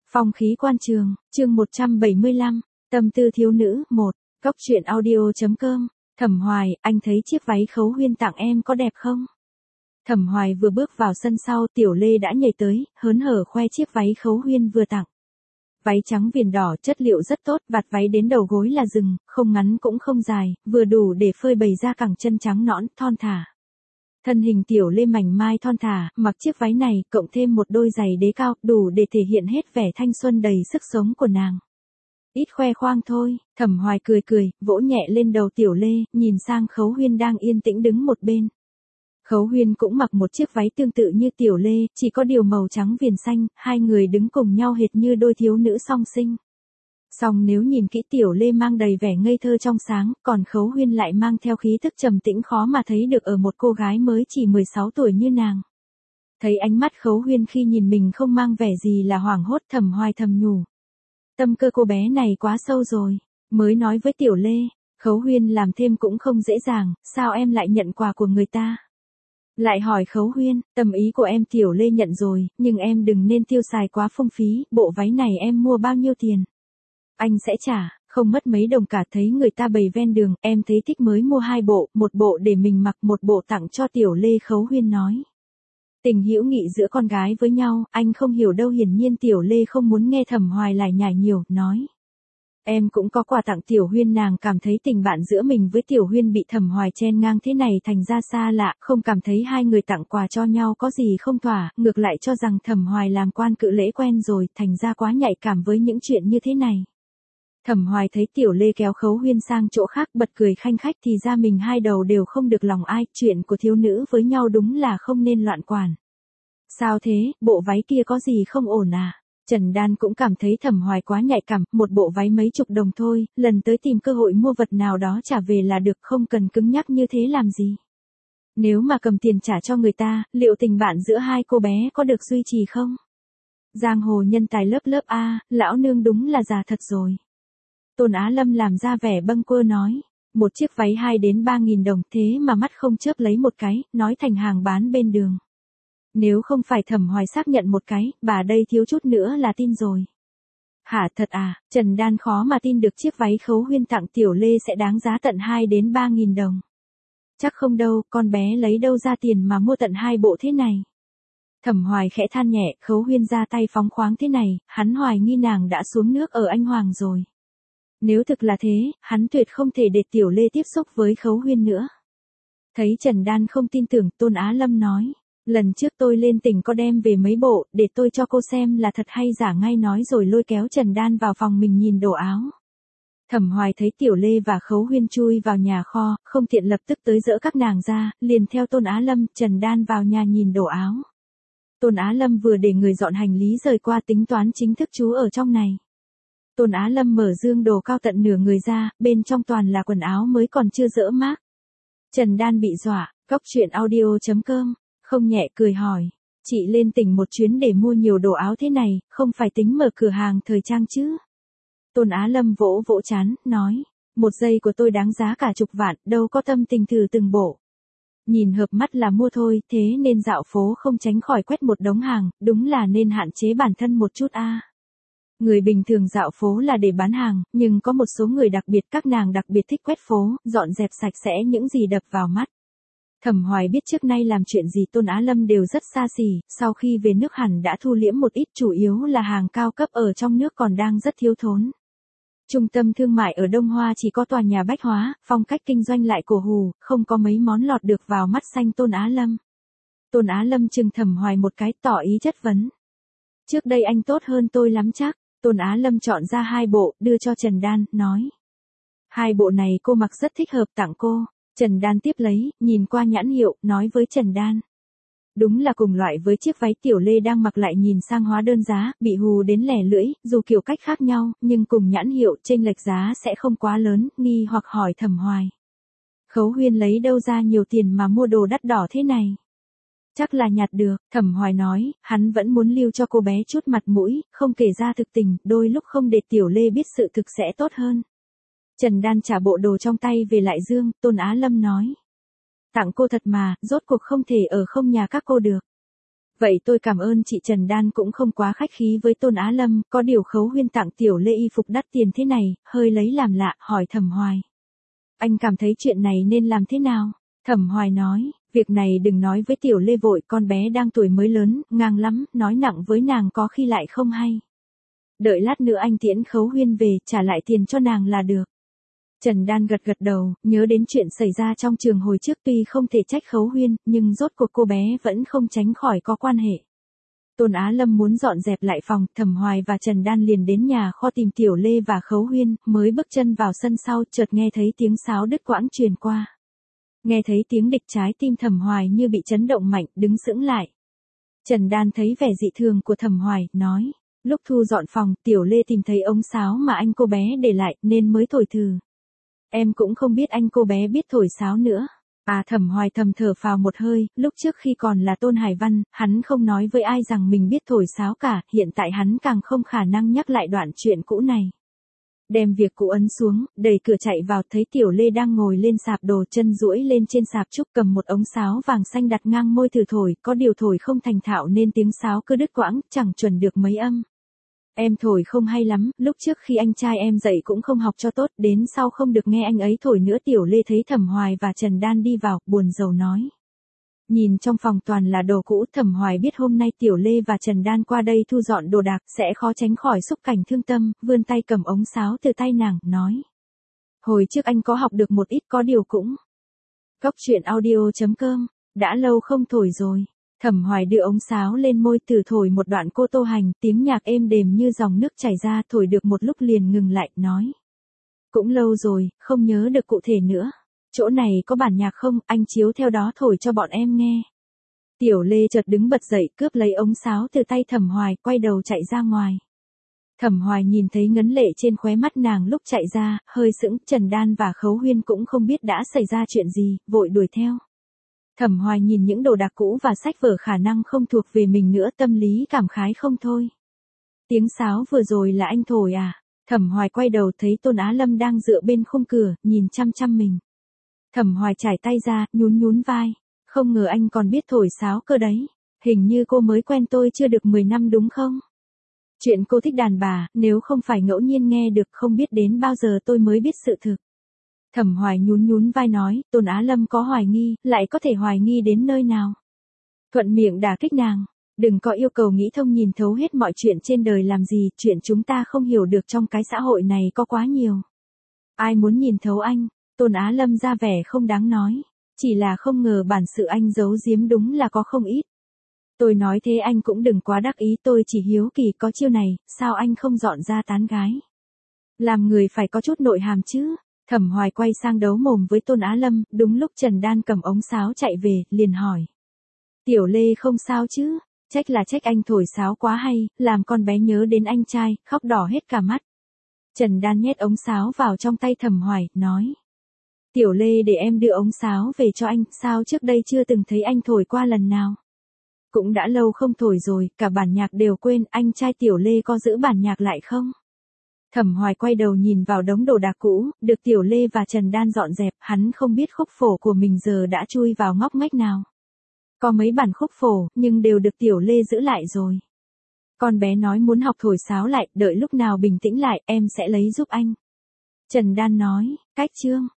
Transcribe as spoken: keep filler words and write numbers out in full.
Phong khí quan trường, chương một trăm bảy mươi lăm, tâm tư thiếu nữ, một, Cóc truyện audio.com, Thẩm Hoài, anh thấy chiếc váy Khấu Huyên tặng em có đẹp không? Thẩm Hoài vừa bước vào sân sau, Tiểu Lê đã nhảy tới, hớn hở khoe chiếc váy Khấu Huyên vừa tặng. Váy trắng viền đỏ, chất liệu rất tốt, vạt váy đến đầu gối là rừng, không ngắn cũng không dài, vừa đủ để phơi bày ra cẳng chân trắng nõn, thon thả. Thân hình Tiểu Lê mảnh mai thon thả, mặc chiếc váy này, cộng thêm một đôi giày đế cao, đủ để thể hiện hết vẻ thanh xuân đầy sức sống của nàng. Ít khoe khoang thôi, Thẩm Hoài cười cười, vỗ nhẹ lên đầu Tiểu Lê, nhìn sang Khấu Huyên đang yên tĩnh đứng một bên. Khấu Huyên cũng mặc một chiếc váy tương tự như Tiểu Lê, chỉ có điều màu trắng viền xanh, hai người đứng cùng nhau hệt như đôi thiếu nữ song sinh. Song nếu nhìn kỹ Tiểu Lê mang đầy vẻ ngây thơ trong sáng, còn Khấu Huyên lại mang theo khí thức trầm tĩnh khó mà thấy được ở một cô gái mới chỉ mười sáu tuổi như nàng. Thấy ánh mắt Khấu Huyên khi nhìn mình không mang vẻ gì là hoảng hốt, Thẩm Hoài thầm nhủ. Tâm cơ cô bé này quá sâu rồi, mới nói với Tiểu Lê, Khấu Huyên làm thêm cũng không dễ dàng, sao em lại nhận quà của người ta? Lại hỏi Khấu Huyên, tâm ý của em Tiểu Lê nhận rồi, nhưng em đừng nên tiêu xài quá phung phí, bộ váy này em mua bao nhiêu tiền? Anh sẽ trả, không mất mấy đồng cả, thấy người ta bày ven đường, em thấy thích mới mua hai bộ, một bộ để mình mặc, một bộ tặng cho Tiểu Lê. Khấu Huyên nói. Tình hữu nghị giữa con gái với nhau, anh không hiểu đâu. Hiển nhiên Tiểu Lê không muốn nghe Thẩm Hoài lại nhải nhiều, nói. Em cũng có quà tặng Tiểu Huyên. Nàng cảm thấy tình bạn giữa mình với Tiểu Huyên bị Thẩm Hoài chen ngang thế này thành ra xa lạ, không cảm thấy hai người tặng quà cho nhau có gì không thỏa, ngược lại cho rằng Thẩm Hoài làm quan cự lễ quen rồi, thành ra quá nhạy cảm với những chuyện như thế này. Thẩm Hoài thấy Tiểu Lê kéo Khấu Huyên sang chỗ khác, bật cười khanh khách, thì ra mình hai đầu đều không được lòng ai, chuyện của thiếu nữ với nhau đúng là không nên loạn quản. Sao thế, bộ váy kia có gì không ổn à? Trần Đan cũng cảm thấy Thẩm Hoài quá nhạy cảm, một bộ váy mấy chục đồng thôi, lần tới tìm cơ hội mua vật nào đó trả về là được, không cần cứng nhắc như thế làm gì. Nếu mà cầm tiền trả cho người ta, liệu tình bạn giữa hai cô bé có được duy trì không? Giang hồ nhân tài lớp lớp A, lão nương đúng là già thật rồi. Tôn Á Lâm làm ra vẻ bâng quơ nói, một chiếc váy hai đến ba nghìn đồng, thế mà mắt không chớp lấy một cái, nói thành hàng bán bên đường. Nếu không phải Thẩm Hoài xác nhận một cái, bà đây thiếu chút nữa là tin rồi. Hả, thật à? Trần Đan khó mà tin được chiếc váy Khấu Huyên tặng Tiểu Lê sẽ đáng giá tận hai đến ba nghìn đồng. Chắc không đâu, con bé lấy đâu ra tiền mà mua tận hai bộ thế này. Thẩm Hoài khẽ than nhẹ, Khấu Huyên ra tay phóng khoáng thế này, hắn hoài nghi nàng đã xuống nước ở Anh Hoàng rồi. Nếu thực là thế, hắn tuyệt không thể để Tiểu Lê tiếp xúc với Khấu Huyên nữa. Thấy Trần Đan không tin tưởng, Tôn Á Lâm nói, lần trước tôi lên tỉnh có đem về mấy bộ, để tôi cho cô xem là thật hay giả ngay, nói rồi lôi kéo Trần Đan vào phòng mình nhìn đồ áo. Thẩm Hoài thấy Tiểu Lê và Khấu Huyên chui vào nhà kho, không tiện lập tức tới dỡ các nàng ra, liền theo Tôn Á Lâm, Trần Đan vào nhà nhìn đồ áo. Tôn Á Lâm vừa để người dọn hành lý rời qua, tính toán chính thức trú ở trong này. Tôn Á Lâm mở dương đồ cao tận nửa người ra, bên trong toàn là quần áo mới còn chưa dỡ mác. Trần Đan bị dọa, Cóc truyện audio.com, không nhẹ cười hỏi, chị lên tỉnh một chuyến để mua nhiều đồ áo thế này, không phải tính mở cửa hàng thời trang chứ? Tôn Á Lâm vỗ vỗ trán, nói, một giây của tôi đáng giá cả chục vạn, đâu có tâm tình thử từng bộ. Nhìn hợp mắt là mua thôi, thế nên dạo phố không tránh khỏi quét một đống hàng, đúng là nên hạn chế bản thân một chút a. À. Người bình thường dạo phố là để bán hàng, nhưng có một số người đặc biệt, các nàng đặc biệt thích quét phố, dọn dẹp sạch sẽ những gì đập vào mắt. Thẩm Hoài biết trước nay làm chuyện gì Tôn Á Lâm đều rất xa xỉ, sau khi về nước hẳn đã thu liễm một ít, chủ yếu là hàng cao cấp ở trong nước còn đang rất thiếu thốn. Trung tâm thương mại ở Đông Hoa chỉ có tòa nhà bách hóa, phong cách kinh doanh lại cổ hủ, không có mấy món lọt được vào mắt xanh Tôn Á Lâm. Tôn Á Lâm chừng Thẩm Hoài một cái, tỏ ý chất vấn. Trước đây anh tốt hơn tôi lắm chắc. Tôn Á Lâm chọn ra hai bộ, đưa cho Trần Đan, nói. Hai bộ này cô mặc rất thích hợp, tặng cô. Trần Đan tiếp lấy, nhìn qua nhãn hiệu, nói với Trần Đan. Đúng là cùng loại với chiếc váy Tiểu Lê đang mặc, lại nhìn sang hóa đơn giá, bị hù đến lẻ lưỡi, dù kiểu cách khác nhau, nhưng cùng nhãn hiệu, chênh lệch giá sẽ không quá lớn, nghi hoặc hỏi Thẩm Hoài. Khấu Huyên lấy đâu ra nhiều tiền mà mua đồ đắt đỏ thế này? Chắc là nhặt được, Thẩm Hoài nói, hắn vẫn muốn lưu cho cô bé chút mặt mũi, không kể ra thực tình, đôi lúc không để Tiểu Lê biết sự thực sẽ tốt hơn. Trần Đan trả bộ đồ trong tay về lại dương, Tôn Á Lâm nói. Tặng cô thật mà, rốt cuộc không thể ở không nhà các cô được. Vậy tôi cảm ơn chị. Trần Đan cũng không quá khách khí với Tôn Á Lâm, có điều Khấu Huyên tặng Tiểu Lê y phục đắt tiền thế này, hơi lấy làm lạ, hỏi Thẩm Hoài. Anh cảm thấy chuyện này nên làm thế nào? Thẩm Hoài nói, việc này đừng nói với Tiểu Lê vội, con bé đang tuổi mới lớn, ngang lắm, nói nặng với nàng có khi lại không hay. Đợi lát nữa anh tiễn Khấu Huyên về, trả lại tiền cho nàng là được. Trần Đan gật gật đầu, nhớ đến chuyện xảy ra trong trường hồi trước, tuy không thể trách Khấu Huyên, nhưng rốt cuộc cô bé vẫn không tránh khỏi có quan hệ. Tôn Á Lâm muốn dọn dẹp lại phòng, Thẩm Hoài và Trần Đan liền đến nhà kho tìm Tiểu Lê và Khấu Huyên, mới bước chân vào sân sau, chợt nghe thấy tiếng sáo đứt quãng truyền qua. Nghe thấy tiếng địch, trái tim Thẩm Hoài như bị chấn động mạnh, đứng sững lại. Trần Đan thấy vẻ dị thường của Thẩm Hoài, nói, lúc thu dọn phòng, Tiểu Lê tìm thấy ống sáo mà anh cô bé để lại, nên mới thổi thử. Em cũng không biết anh cô bé biết thổi sáo nữa. À, Thẩm Hoài thầm thở phào một hơi, lúc trước khi còn là Tôn Hải Văn, hắn không nói với ai rằng mình biết thổi sáo cả, hiện tại hắn càng không khả năng nhắc lại đoạn chuyện cũ này. Đem việc cũ ấn xuống, đẩy cửa chạy vào, thấy Tiểu Lê đang ngồi lên sạp đồ, chân duỗi lên trên sạp trúc, cầm một ống sáo vàng xanh đặt ngang môi thử thổi, có điều thổi không thành thạo nên tiếng sáo cứ đứt quãng, chẳng chuẩn được mấy âm. Em thổi không hay lắm, lúc trước khi anh trai em dạy cũng không học cho tốt, đến sau không được nghe anh ấy thổi nữa. Tiểu Lê thấy Thẩm Hoài và Trần Đan đi vào, buồn rầu nói. Nhìn trong phòng toàn là đồ cũ, Thẩm Hoài biết hôm nay Tiểu Lê và Trần Đan qua đây thu dọn đồ đạc, sẽ khó tránh khỏi xúc cảnh thương tâm, vươn tay cầm ống sáo từ tay nàng, nói. Hồi trước anh có học được một ít, có điều cũng. Góc truyện audio chấm com, đã lâu không thổi rồi. Thẩm Hoài đưa ống sáo lên môi, thử thổi một đoạn Cô Tô Hành, tiếng nhạc êm đềm như dòng nước chảy ra, thổi được một lúc liền ngừng lại, nói. Cũng lâu rồi, không nhớ được cụ thể nữa. Chỗ này có bản nhạc không, anh chiếu theo đó thổi cho bọn em nghe. Tiểu Lê chợt đứng bật dậy, cướp lấy ống sáo từ tay Thẩm Hoài, quay đầu chạy ra ngoài. Thẩm Hoài nhìn thấy ngấn lệ trên khóe mắt nàng lúc chạy ra, hơi sững. Trần Đan và Khấu Huyên cũng không biết đã xảy ra chuyện gì, vội đuổi theo. Thẩm Hoài nhìn những đồ đạc cũ và sách vở khả năng không thuộc về mình nữa, tâm lý cảm khái không thôi. Tiếng sáo vừa rồi là anh thổi à? Thẩm Hoài quay đầu thấy Tôn Á Lâm đang dựa bên khung cửa, nhìn chăm chăm mình. Thẩm Hoài trải tay ra, nhún nhún vai. Không ngờ anh còn biết thổi sáo cơ đấy. Hình như cô mới quen tôi chưa được mười năm đúng không? Chuyện cô thích đàn bà, nếu không phải ngẫu nhiên nghe được, không biết đến bao giờ tôi mới biết sự thực. Thẩm Hoài nhún nhún vai nói, Tôn Á Lâm có hoài nghi, lại có thể hoài nghi đến nơi nào? Thuận miệng đả kích nàng, đừng có yêu cầu nghĩ thông nhìn thấu hết mọi chuyện trên đời làm gì, chuyện chúng ta không hiểu được trong cái xã hội này có quá nhiều. Ai muốn nhìn thấu anh? Tôn Á Lâm ra vẻ không đáng nói, chỉ là không ngờ bản sự anh giấu giếm đúng là có không ít. Tôi nói thế anh cũng đừng quá đắc ý, tôi chỉ hiếu kỳ có chiêu này, sao anh không dọn ra tán gái? Làm người phải có chút nội hàm chứ. Thẩm Hoài quay sang đấu mồm với Tôn Á Lâm, đúng lúc Trần Đan cầm ống sáo chạy về, liền hỏi. Tiểu Lê không sao chứ? Trách là trách, anh thổi sáo quá hay, làm con bé nhớ đến anh trai, khóc đỏ hết cả mắt. Trần Đan nhét ống sáo vào trong tay Thẩm Hoài, nói. Tiểu Lê để em đưa ống sáo về cho anh, sao trước đây chưa từng thấy anh thổi qua lần nào? Cũng đã lâu không thổi rồi, cả bản nhạc đều quên, anh trai Tiểu Lê có giữ bản nhạc lại không? Thẩm Hoài quay đầu nhìn vào đống đồ đạc cũ, được Tiểu Lê và Trần Đan dọn dẹp, hắn không biết khúc phổ của mình giờ đã chui vào ngóc ngách nào. Có mấy bản khúc phổ, nhưng đều được Tiểu Lê giữ lại rồi. Con bé nói muốn học thổi sáo lại, đợi lúc nào bình tĩnh lại, em sẽ lấy giúp anh. Trần Đan nói, cách chương.